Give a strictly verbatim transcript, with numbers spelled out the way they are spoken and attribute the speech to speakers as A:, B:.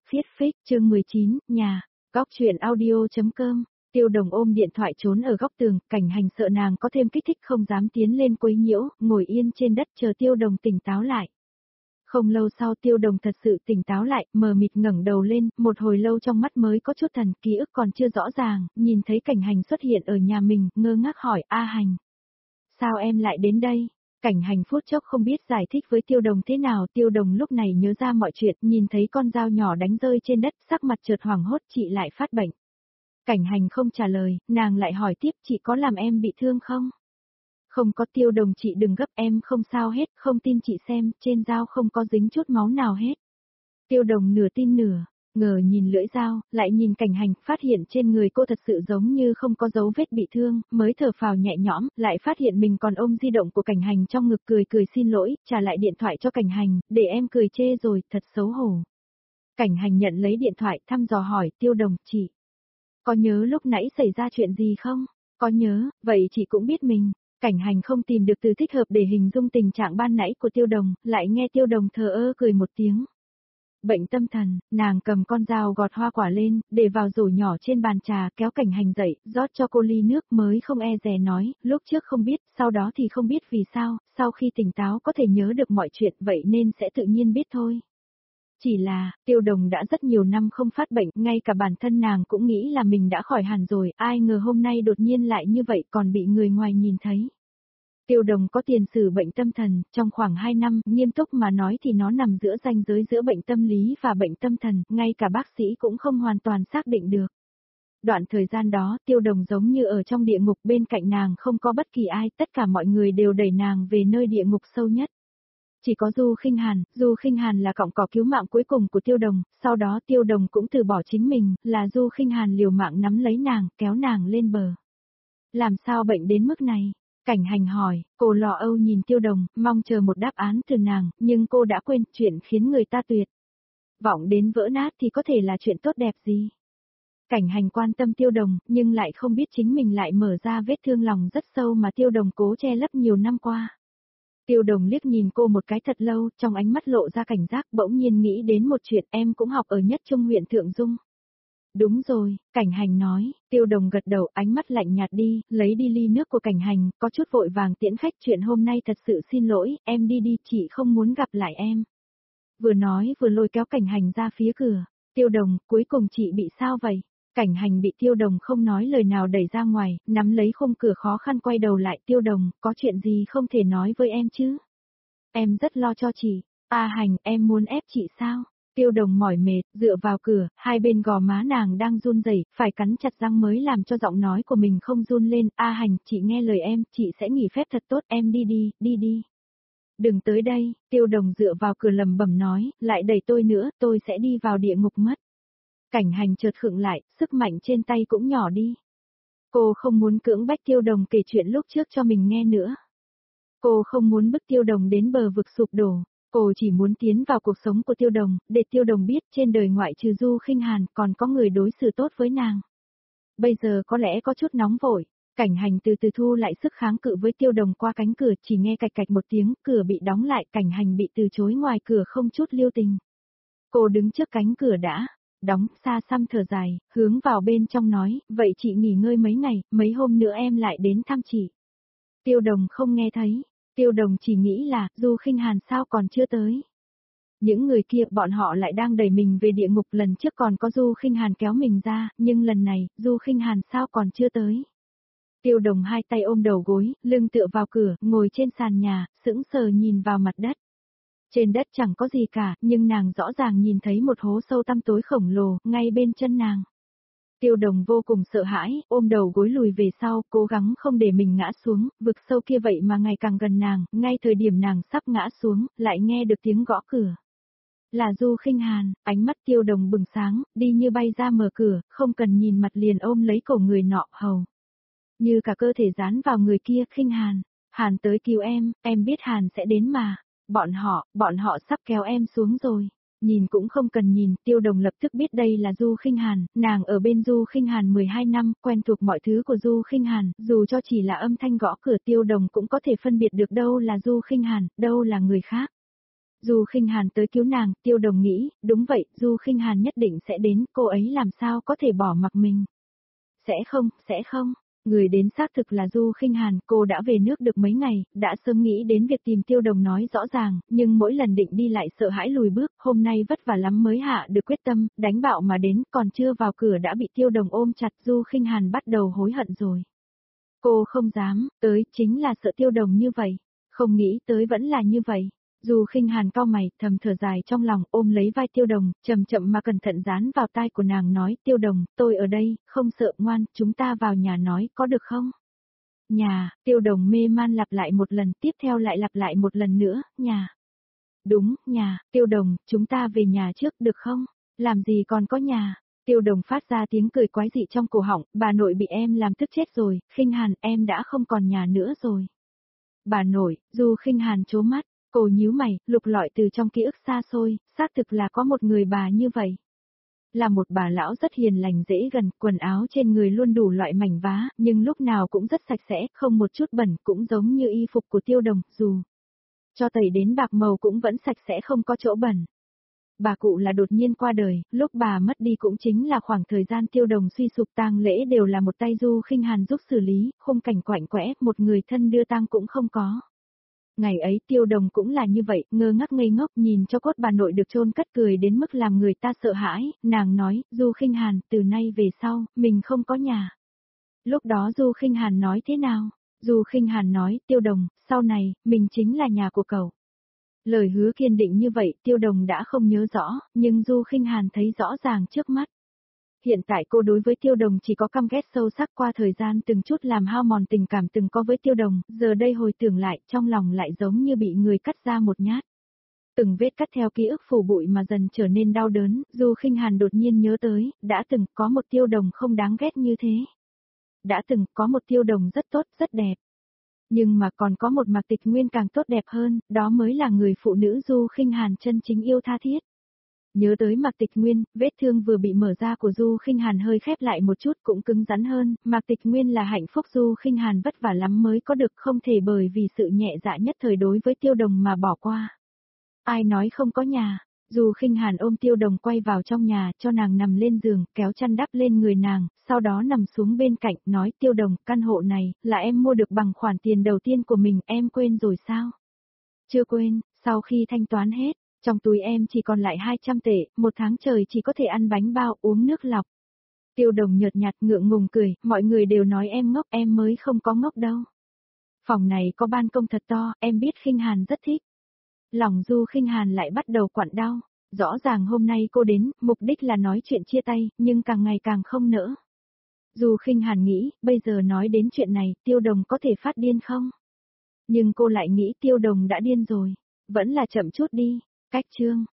A: Viết phích chương mười chín, nhà, góc truyện audio.com, Tiêu Đồng ôm điện thoại trốn ở góc tường, Cảnh Hành sợ nàng có thêm kích thích không dám tiến lên quấy nhiễu, ngồi yên trên đất chờ Tiêu Đồng tỉnh táo lại. Không lâu sau Tiêu Đồng thật sự tỉnh táo lại, mờ mịt ngẩng đầu lên, một hồi lâu trong mắt mới có chút thần, ký ức còn chưa rõ ràng, nhìn thấy Cảnh Hành xuất hiện ở nhà mình, ngơ ngác hỏi, A Hành. Sao em lại đến đây? Cảnh Hành phút chốc không biết giải thích với Tiêu Đồng thế nào, Tiêu Đồng lúc này nhớ ra mọi chuyện, nhìn thấy con dao nhỏ đánh rơi trên đất, sắc mặt chợt hoảng hốt, chị lại phát bệnh. Cảnh Hành không trả lời, nàng lại hỏi tiếp, chị có làm em bị thương không? Không có. Tiêu Đồng, chị đừng gấp, em không sao hết, không tin chị xem, trên dao không có dính chút máu nào hết. Tiêu Đồng nửa tin nửa ngờ nhìn lưỡi dao, lại nhìn Cảnh Hành, phát hiện trên người cô thật sự giống như không có dấu vết bị thương, mới thở phào nhẹ nhõm, lại phát hiện mình còn ôm di động của Cảnh Hành trong ngực, cười cười xin lỗi, trả lại điện thoại cho Cảnh Hành, để em cười chê rồi, thật xấu hổ. Cảnh Hành nhận lấy điện thoại, thăm dò hỏi, Tiêu Đồng, chị có nhớ lúc nãy xảy ra chuyện gì không? Có nhớ, vậy chị cũng biết mình. Cảnh Hành không tìm được từ thích hợp để hình dung tình trạng ban nãy của Tiêu Đồng, lại nghe Tiêu Đồng thờ ơ cười một tiếng. Bệnh tâm thần, nàng cầm con dao gọt hoa quả lên, để vào rổ nhỏ trên bàn trà, kéo Cảnh Hành dậy, rót cho cô ly nước, mới không e dè nói, lúc trước không biết, sau đó thì không biết vì sao, sau khi tỉnh táo có thể nhớ được mọi chuyện, vậy nên sẽ tự nhiên biết thôi. Chỉ là, Tiêu Đồng đã rất nhiều năm không phát bệnh, ngay cả bản thân nàng cũng nghĩ là mình đã khỏi hẳn rồi, ai ngờ hôm nay đột nhiên lại như vậy, còn bị người ngoài nhìn thấy. Tiêu Đồng có tiền sử bệnh tâm thần, trong khoảng hai năm, nghiêm túc mà nói thì nó nằm giữa ranh giới giữa bệnh tâm lý và bệnh tâm thần, ngay cả bác sĩ cũng không hoàn toàn xác định được. Đoạn thời gian đó, Tiêu Đồng giống như ở trong địa ngục, bên cạnh nàng không có bất kỳ ai, tất cả mọi người đều đẩy nàng về nơi địa ngục sâu nhất. Chỉ có Du Khinh Hàn, Du Khinh Hàn là cọng cỏ cứu mạng cuối cùng của Tiêu Đồng, sau đó Tiêu Đồng cũng từ bỏ chính mình, là Du Khinh Hàn liều mạng nắm lấy nàng, kéo nàng lên bờ. Làm sao bệnh đến mức này? Cảnh Hành hỏi, cô lo âu nhìn Tiêu Đồng, mong chờ một đáp án từ nàng, nhưng cô đã quên, chuyện khiến người ta tuyệt vọng đến vỡ nát thì có thể là chuyện tốt đẹp gì? Cảnh Hành quan tâm Tiêu Đồng, nhưng lại không biết chính mình lại mở ra vết thương lòng rất sâu mà Tiêu Đồng cố che lấp nhiều năm qua. Tiêu Đồng liếc nhìn cô một cái thật lâu, trong ánh mắt lộ ra cảnh giác, bỗng nhiên nghĩ đến một chuyện, em cũng học ở Nhất Trung huyện Thượng Dung. Đúng rồi, Cảnh Hành nói. Tiêu Đồng gật đầu, ánh mắt lạnh nhạt đi, lấy đi ly nước của Cảnh Hành, có chút vội vàng tiễn khách, chuyện hôm nay thật sự xin lỗi, em đi đi, chị không muốn gặp lại em. Vừa nói vừa lôi kéo Cảnh Hành ra phía cửa. Tiêu Đồng, cuối cùng chị bị sao vậy? Cảnh Hành bị Tiêu Đồng không nói lời nào đẩy ra ngoài, nắm lấy khung cửa khó khăn quay đầu lại, Tiêu Đồng, có chuyện gì không thể nói với em chứ? Em rất lo cho chị. A Hành, em muốn ép chị sao? Tiêu Đồng mỏi mệt, dựa vào cửa, hai bên gò má nàng đang run rẩy, phải cắn chặt răng mới làm cho giọng nói của mình không run lên. A Hành, chị nghe lời em, chị sẽ nghỉ phép thật tốt, em đi đi, đi đi. Đừng tới đây, Tiêu Đồng dựa vào cửa lầm bẩm nói, lại đẩy tôi nữa, tôi sẽ đi vào địa ngục mất. Cảnh Hành chợt khựng lại, sức mạnh trên tay cũng nhỏ đi. Cô không muốn cưỡng bách Tiêu Đồng kể chuyện lúc trước cho mình nghe nữa. Cô không muốn bức Tiêu Đồng đến bờ vực sụp đổ. Cô chỉ muốn tiến vào cuộc sống của Tiêu Đồng, để Tiêu Đồng biết trên đời ngoại trừ Du Khinh Hàn còn có người đối xử tốt với nàng. Bây giờ có lẽ có chút nóng vội. Cảnh Hành từ từ thu lại sức kháng cự với Tiêu Đồng, qua cánh cửa, chỉ nghe cạch cạch một tiếng, cửa bị đóng lại, Cảnh Hành bị từ chối ngoài cửa không chút lưu tình. Cô đứng trước cánh cửa đã đóng, xa xăm thở dài, hướng vào bên trong nói, vậy chị nghỉ ngơi mấy ngày, mấy hôm nữa em lại đến thăm chị. Tiêu Đồng không nghe thấy. Tiêu Đồng chỉ nghĩ là, Du Khinh Hàn sao còn chưa tới. Những người kia, bọn họ lại đang đẩy mình về địa ngục, lần trước còn có Du Khinh Hàn kéo mình ra, nhưng lần này, Du Khinh Hàn sao còn chưa tới. Tiêu Đồng hai tay ôm đầu gối, lưng tựa vào cửa, ngồi trên sàn nhà, sững sờ nhìn vào mặt đất. Trên đất chẳng có gì cả, nhưng nàng rõ ràng nhìn thấy một hố sâu tăm tối khổng lồ, ngay bên chân nàng. Tiêu Đồng vô cùng sợ hãi, ôm đầu gối lùi về sau, cố gắng không để mình ngã xuống, vực sâu kia vậy mà ngày càng gần nàng, ngay thời điểm nàng sắp ngã xuống, lại nghe được tiếng gõ cửa. Là Du Khinh Hàn, ánh mắt Tiêu Đồng bừng sáng, đi như bay ra mở cửa, không cần nhìn mặt liền ôm lấy cổ người nọ, hầu như cả cơ thể dán vào người kia. Khinh Hàn, Hàn tới cứu em, em biết Hàn sẽ đến mà. Bọn họ, bọn họ sắp kéo em xuống rồi. Nhìn cũng không cần nhìn, Tiêu Đồng lập tức biết đây là Du Khinh Hàn, nàng ở bên Du Khinh Hàn mười hai năm, quen thuộc mọi thứ của Du Khinh Hàn, dù cho chỉ là âm thanh gõ cửa Tiêu Đồng cũng có thể phân biệt được đâu là Du Khinh Hàn, đâu là người khác. Du Khinh Hàn tới cứu nàng, Tiêu Đồng nghĩ, đúng vậy, Du Khinh Hàn nhất định sẽ đến, cô ấy làm sao có thể bỏ mặc mình. Sẽ không, sẽ không. Người đến xác thực là Du Khinh Hàn, cô đã về nước được mấy ngày, đã sớm nghĩ đến việc tìm Tiêu Đồng nói rõ ràng, nhưng mỗi lần định đi lại sợ hãi lùi bước, hôm nay vất vả lắm mới hạ được quyết tâm, đánh bạo mà đến, còn chưa vào cửa đã bị Tiêu Đồng ôm chặt, Du Khinh Hàn bắt đầu hối hận rồi. Cô không dám, tới chính là sợ Tiêu Đồng như vậy, không nghĩ tới vẫn là như vậy. Du Khinh Hàn cau mày, thầm thở dài trong lòng, ôm lấy vai Tiêu Đồng, chậm chậm mà cẩn thận dán vào tai của nàng nói, Tiêu Đồng, tôi ở đây, không sợ, ngoan, chúng ta vào nhà nói, có được không? Nhà, Tiêu Đồng mê man lặp lại một lần, tiếp theo lại lặp lại một lần nữa, nhà. Đúng, nhà, Tiêu Đồng, chúng ta về nhà trước, được không? Làm gì còn có nhà? Tiêu Đồng phát ra tiếng cười quái dị trong cổ họng, bà nội bị em làm tức chết rồi, Khinh Hàn, em đã không còn nhà nữa rồi. Bà nội, Du Khinh Hàn trố mắt. Cô nhíu mày, lục lọi từ trong ký ức xa xôi, xác thực là có một người bà như vậy. Là một bà lão rất hiền lành dễ gần, quần áo trên người luôn đủ loại mảnh vá, nhưng lúc nào cũng rất sạch sẽ, không một chút bẩn, cũng giống như y phục của Tiêu Đồng, dù cho tẩy đến bạc màu cũng vẫn sạch sẽ không có chỗ bẩn. Bà cụ là đột nhiên qua đời, lúc bà mất đi cũng chính là khoảng thời gian Tiêu Đồng suy sụp, tang lễ đều là một tay Du Khinh Hàn giúp xử lý, khung cảnh quạnh quẽ, một người thân đưa tang cũng không có. Ngày ấy Tiêu Đồng cũng là như vậy, ngơ ngác ngây ngốc nhìn cho cốt bà nội được chôn cất cười đến mức làm người ta sợ hãi, nàng nói, Du Khinh Hàn, từ nay về sau, mình không có nhà. Lúc đó Du Khinh Hàn nói thế nào? Du Khinh Hàn nói, Tiêu Đồng, sau này, mình chính là nhà của cậu. Lời hứa kiên định như vậy Tiêu Đồng đã không nhớ rõ, nhưng Du Khinh Hàn thấy rõ ràng trước mắt. Hiện tại cô đối với Tiêu Đồng chỉ có căm ghét sâu sắc, qua thời gian từng chút làm hao mòn tình cảm từng có với Tiêu Đồng, giờ đây hồi tưởng lại, trong lòng lại giống như bị người cắt ra một nhát. Từng vết cắt theo ký ức phủ bụi mà dần trở nên đau đớn, Du Khinh Hàn đột nhiên nhớ tới, đã từng có một Tiêu Đồng không đáng ghét như thế. Đã từng có một Tiêu Đồng rất tốt, rất đẹp. Nhưng mà còn có một Mạc Tịch Nguyên càng tốt đẹp hơn, đó mới là người phụ nữ Du Khinh Hàn chân chính yêu tha thiết. Nhớ tới Mạc Tịch Nguyên, vết thương vừa bị mở ra của Du Khinh Hàn hơi khép lại một chút cũng cứng rắn hơn, Mạc Tịch Nguyên là hạnh phúc Du Khinh Hàn vất vả lắm mới có được, không thể bởi vì sự nhẹ dạ nhất thời đối với Tiêu Đồng mà bỏ qua. Ai nói không có nhà? Du Khinh Hàn ôm Tiêu Đồng quay vào trong nhà, cho nàng nằm lên giường, kéo chăn đắp lên người nàng, sau đó nằm xuống bên cạnh, nói, Tiêu Đồng, căn hộ này, là em mua được bằng khoản tiền đầu tiên của mình, em quên rồi sao? Chưa quên, sau khi thanh toán hết, trong túi em chỉ còn lại hai trăm tệ, một tháng trời chỉ có thể ăn bánh bao, uống nước lọc. Tiêu Đồng nhợt nhạt ngượng ngùng cười, mọi người đều nói em ngốc, em mới không có ngốc đâu. Phòng này có ban công thật to, em biết Khinh Hàn rất thích. Lòng Du Khinh Hàn lại bắt đầu quặn đau, rõ ràng hôm nay cô đến, mục đích là nói chuyện chia tay, nhưng càng ngày càng không nỡ. Du Khinh Hàn nghĩ, bây giờ nói đến chuyện này, Tiêu Đồng có thể phát điên không? Nhưng cô lại nghĩ Tiêu Đồng đã điên rồi, vẫn là chậm chút đi, cách chương.